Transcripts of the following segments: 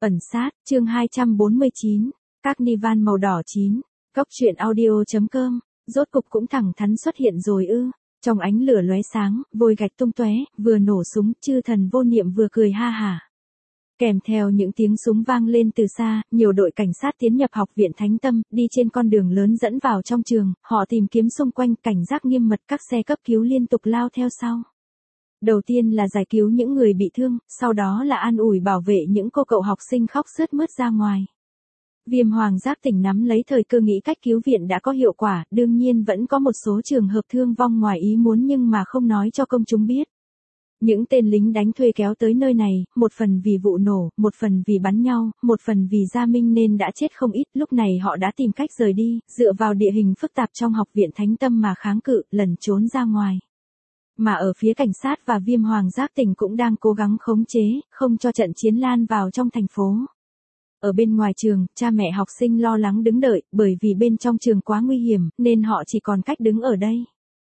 Ẩn sát, chương 249, Carnival màu đỏ 9, Cốc truyện audio.com, rốt cục cũng thẳng thắn xuất hiện rồi ư. Trong ánh lửa lóe sáng, vôi gạch tung tóe, vừa nổ súng, chư thần vô niệm vừa cười ha hả. Kèm theo những tiếng súng vang lên từ xa, nhiều đội cảnh sát tiến nhập học viện Thánh Tâm, đi trên con đường lớn dẫn vào trong trường, họ tìm kiếm xung quanh, cảnh giác nghiêm mật, các xe cấp cứu liên tục lao theo sau. Đầu tiên là giải cứu những người bị thương, sau đó là an ủi bảo vệ những cô cậu học sinh khóc sướt mướt ra ngoài. Viêm Hoàng Giác Tỉnh nắm lấy thời cơ nghĩ cách cứu viện đã có hiệu quả, đương nhiên vẫn có một số trường hợp thương vong ngoài ý muốn nhưng mà không nói cho công chúng biết. Những tên lính đánh thuê kéo tới nơi này, một phần vì vụ nổ, một phần vì bắn nhau, một phần vì Gia Minh nên đã chết không ít, lúc này họ đã tìm cách rời đi, dựa vào địa hình phức tạp trong học viện Thánh Tâm mà kháng cự, lẩn trốn ra ngoài. Mà ở phía cảnh sát và Viêm Hoàng Giác Tỉnh cũng đang cố gắng khống chế, không cho trận chiến lan vào trong thành phố. Ở bên ngoài trường, cha mẹ học sinh lo lắng đứng đợi, bởi vì bên trong trường quá nguy hiểm, nên họ chỉ còn cách đứng ở đây.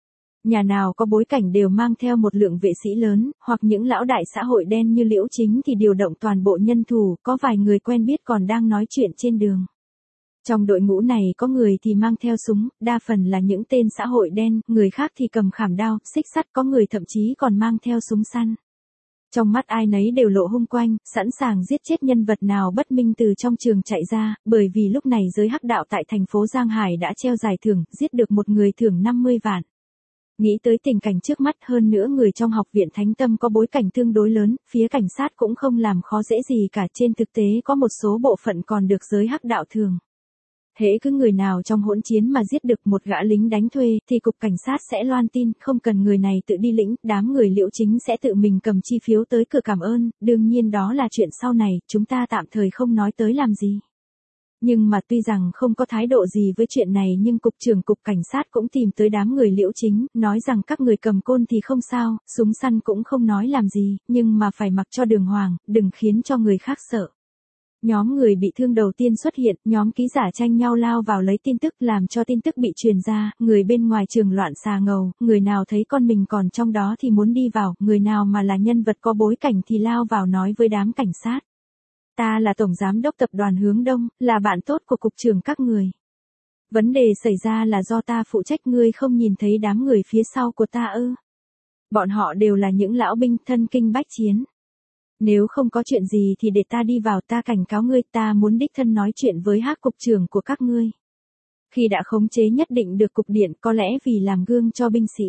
Nhà nào có bối cảnh đều mang theo một lượng vệ sĩ lớn, hoặc những lão đại xã hội đen như Liễu Chính thì điều động toàn bộ nhân thủ, có vài người quen biết còn đang nói chuyện trên đường. Trong đội ngũ này có người thì mang theo súng, đa phần là những tên xã hội đen, người khác thì cầm khảm đao, xích sắt, có người thậm chí còn mang theo súng săn. Trong mắt ai nấy đều lộ hung quanh, sẵn sàng giết chết nhân vật nào bất minh từ trong trường chạy ra, bởi vì lúc này giới hắc đạo tại thành phố Giang Hải đã treo giải thưởng, giết được một người thưởng 50 vạn. Nghĩ tới tình cảnh trước mắt, hơn nữa người trong học viện Thánh Tâm có bối cảnh tương đối lớn, phía cảnh sát cũng không làm khó dễ gì cả, trên thực tế có một số bộ phận còn được giới hắc đạo thường. Hễ cứ người nào trong hỗn chiến mà giết được một gã lính đánh thuê thì cục cảnh sát sẽ loan tin, không cần người này tự đi lĩnh, đám người Liễu Chính sẽ tự mình cầm chi phiếu tới cửa cảm ơn, đương nhiên đó là chuyện sau này, chúng ta tạm thời không nói tới làm gì. Nhưng mà tuy rằng không có thái độ gì với chuyện này nhưng cục trưởng cục cảnh sát cũng tìm tới đám người Liễu Chính, nói rằng các người cầm côn thì không sao, súng săn cũng không nói làm gì, nhưng mà phải mặc cho đường hoàng, đừng khiến cho người khác sợ. Nhóm người bị thương đầu tiên xuất hiện, nhóm ký giả tranh nhau lao vào lấy tin tức làm cho tin tức bị truyền ra, người bên ngoài trường loạn xà ngầu, người nào thấy con mình còn trong đó thì muốn đi vào, người nào mà là nhân vật có bối cảnh thì lao vào nói với đám cảnh sát. Ta là Tổng Giám đốc Tập đoàn Hướng Đông, là bạn tốt của cục trưởng các người. Vấn đề xảy ra là do ta phụ trách, ngươi không nhìn thấy đám người phía sau của ta ư? Bọn họ đều là những lão binh thân kinh bách chiến. Nếu không có chuyện gì thì để ta đi vào, ta cảnh cáo ngươi, ta muốn đích thân nói chuyện với Hắc cục trưởng của các ngươi. Khi đã khống chế nhất định được cục điện, có lẽ vì làm gương cho binh sĩ.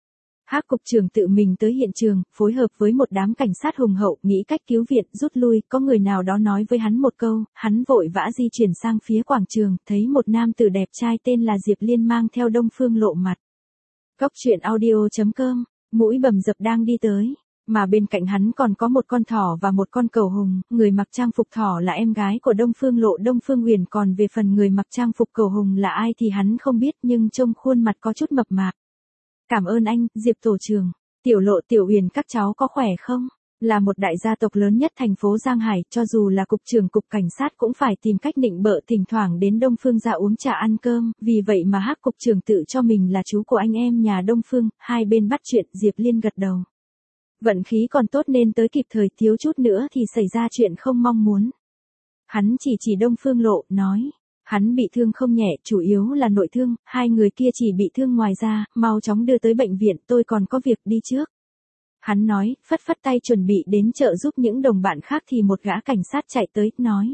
Hắc cục trưởng tự mình tới hiện trường, phối hợp với một đám cảnh sát hùng hậu, nghĩ cách cứu viện, rút lui, có người nào đó nói với hắn một câu, hắn vội vã di chuyển sang phía quảng trường, thấy một nam tử đẹp trai tên là Diệp Liên mang theo Đông Phương Lộ mặt. Cốc truyện audio.com, mũi bầm dập đang đi tới. Mà bên cạnh hắn còn có một con thỏ và một con cẩu hùng, người mặc trang phục thỏ là em gái của Đông Phương Lộ Đông Phương Uyển, còn về phần người mặc trang phục cẩu hùng là ai thì hắn không biết nhưng trông khuôn mặt có chút mập mạp. Cảm ơn anh, Diệp tổ trưởng, Tiểu Lộ Tiểu Uyển các cháu có khỏe không? Là một đại gia tộc lớn nhất thành phố Giang Hải, cho dù là cục trưởng cục cảnh sát cũng phải tìm cách nịnh bợ, thỉnh thoảng đến Đông Phương ra uống trà ăn cơm, vì vậy mà Hắc cục trưởng tự cho mình là chú của anh em nhà Đông Phương, hai bên bắt chuyện, Diệp Liên gật đầu. Vận khí còn tốt nên tới kịp thời, thiếu chút nữa thì xảy ra chuyện không mong muốn. Hắn chỉ Đông Phương Lộ, nói, hắn bị thương không nhẹ, chủ yếu là nội thương, hai người kia chỉ bị thương ngoài da, mau chóng đưa tới bệnh viện, tôi còn có việc đi trước. Hắn nói, phất phất tay chuẩn bị đến trợ giúp những đồng bạn khác thì một gã cảnh sát chạy tới, nói.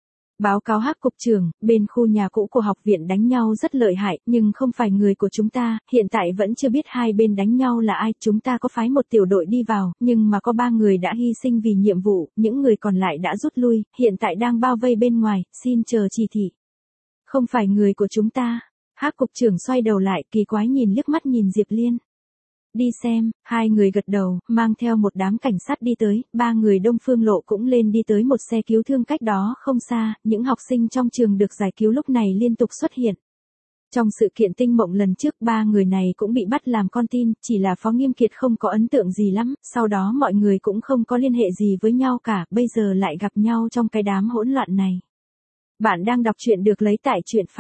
Báo cáo Hắc cục trưởng, bên khu nhà cũ của học viện đánh nhau rất lợi hại, nhưng không phải người của chúng ta, hiện tại vẫn chưa biết hai bên đánh nhau là ai, chúng ta có phái một tiểu đội đi vào, nhưng mà có 3 người đã hy sinh vì nhiệm vụ, những người còn lại đã rút lui, hiện tại đang bao vây bên ngoài, xin chờ chỉ thị. Không phải người của chúng ta. Hắc cục trưởng xoay đầu lại, kỳ quái nhìn liếc mắt nhìn Diệp Liên. Đi xem, hai người gật đầu, mang theo một đám cảnh sát đi tới, 3 người Đông Phương Lộ cũng lên đi tới một xe cứu thương cách đó không xa, những học sinh trong trường được giải cứu lúc này liên tục xuất hiện. Trong sự kiện tinh mộng lần trước 3 người này cũng bị bắt làm con tin, chỉ là Phó Nghiêm Kiệt không có ấn tượng gì lắm, sau đó mọi người cũng không có liên hệ gì với nhau cả, bây giờ lại gặp nhau trong cái đám hỗn loạn này. Bạn đang đọc truyện được lấy tại truyện phao.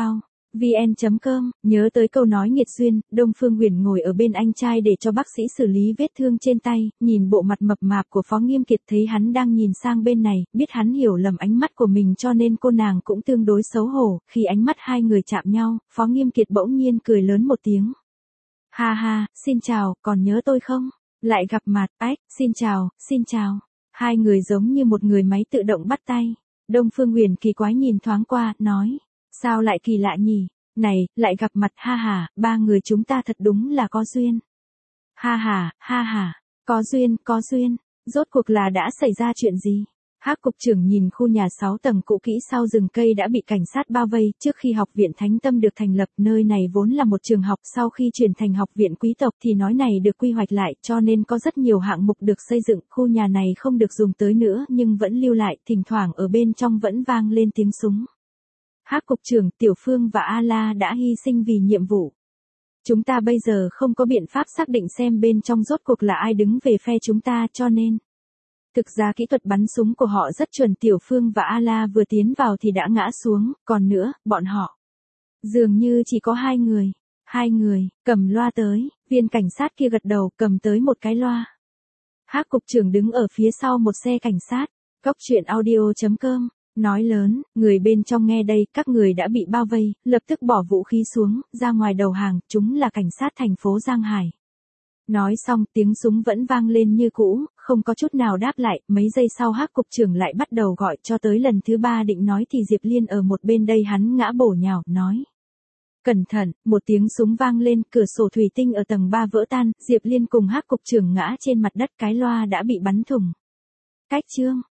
vn.com, nhớ tới câu nói nghiệt duyên, Đông Phương Huyền ngồi ở bên anh trai để cho bác sĩ xử lý vết thương trên tay, nhìn bộ mặt mập mạp của Phó Nghiêm Kiệt thấy hắn đang nhìn sang bên này, biết hắn hiểu lầm ánh mắt của mình cho nên cô nàng cũng tương đối xấu hổ, khi ánh mắt hai người chạm nhau, Phó Nghiêm Kiệt bỗng nhiên cười lớn một tiếng. Ha ha, xin chào, còn nhớ tôi không? Lại gặp mặt, ách, xin chào. Hai người giống như một người máy tự động bắt tay. Đông Phương Huyền kỳ quái nhìn thoáng qua, nói. Sao lại kỳ lạ nhỉ? Này, lại gặp mặt ha ha, ba người chúng ta thật đúng là có duyên. Ha ha, có duyên, rốt cuộc là đã xảy ra chuyện gì? Hắc cục trưởng nhìn khu nhà 6 tầng cũ kỹ sau rừng cây đã bị cảnh sát bao vây, trước khi học viện Thánh Tâm được thành lập, nơi này vốn là một trường học, sau khi chuyển thành học viện quý tộc thì nói này được quy hoạch lại, cho nên có rất nhiều hạng mục được xây dựng, khu nhà này không được dùng tới nữa nhưng vẫn lưu lại, thỉnh thoảng ở bên trong vẫn vang lên tiếng súng. Hắc cục trưởng, Tiểu Phương và A-La đã hy sinh vì nhiệm vụ. Chúng ta bây giờ không có biện pháp xác định xem bên trong rốt cuộc là ai đứng về phe chúng ta cho nên. Thực ra kỹ thuật bắn súng của họ rất chuẩn, Tiểu Phương và A-La vừa tiến vào thì đã ngã xuống, còn nữa, bọn họ. Dường như chỉ có hai người, cầm loa tới, viên cảnh sát kia gật đầu cầm tới một cái loa. Hắc cục trưởng đứng ở phía sau một xe cảnh sát, Góc Truyện Audio.com. Nói lớn, người bên trong nghe đây, các người đã bị bao vây, lập tức bỏ vũ khí xuống, ra ngoài đầu hàng, chúng là cảnh sát thành phố Giang Hải. Nói xong, tiếng súng vẫn vang lên như cũ, không có chút nào đáp lại, mấy giây sau Hắc cục trưởng lại bắt đầu gọi, cho tới lần thứ 3 định nói thì Diệp Liên ở một bên đây hắn ngã bổ nhào, nói. Cẩn thận, một tiếng súng vang lên, cửa sổ thủy tinh ở tầng 3 vỡ tan, Diệp Liên cùng Hắc cục trưởng ngã trên mặt đất, cái loa đã bị bắn thủng. Cách chương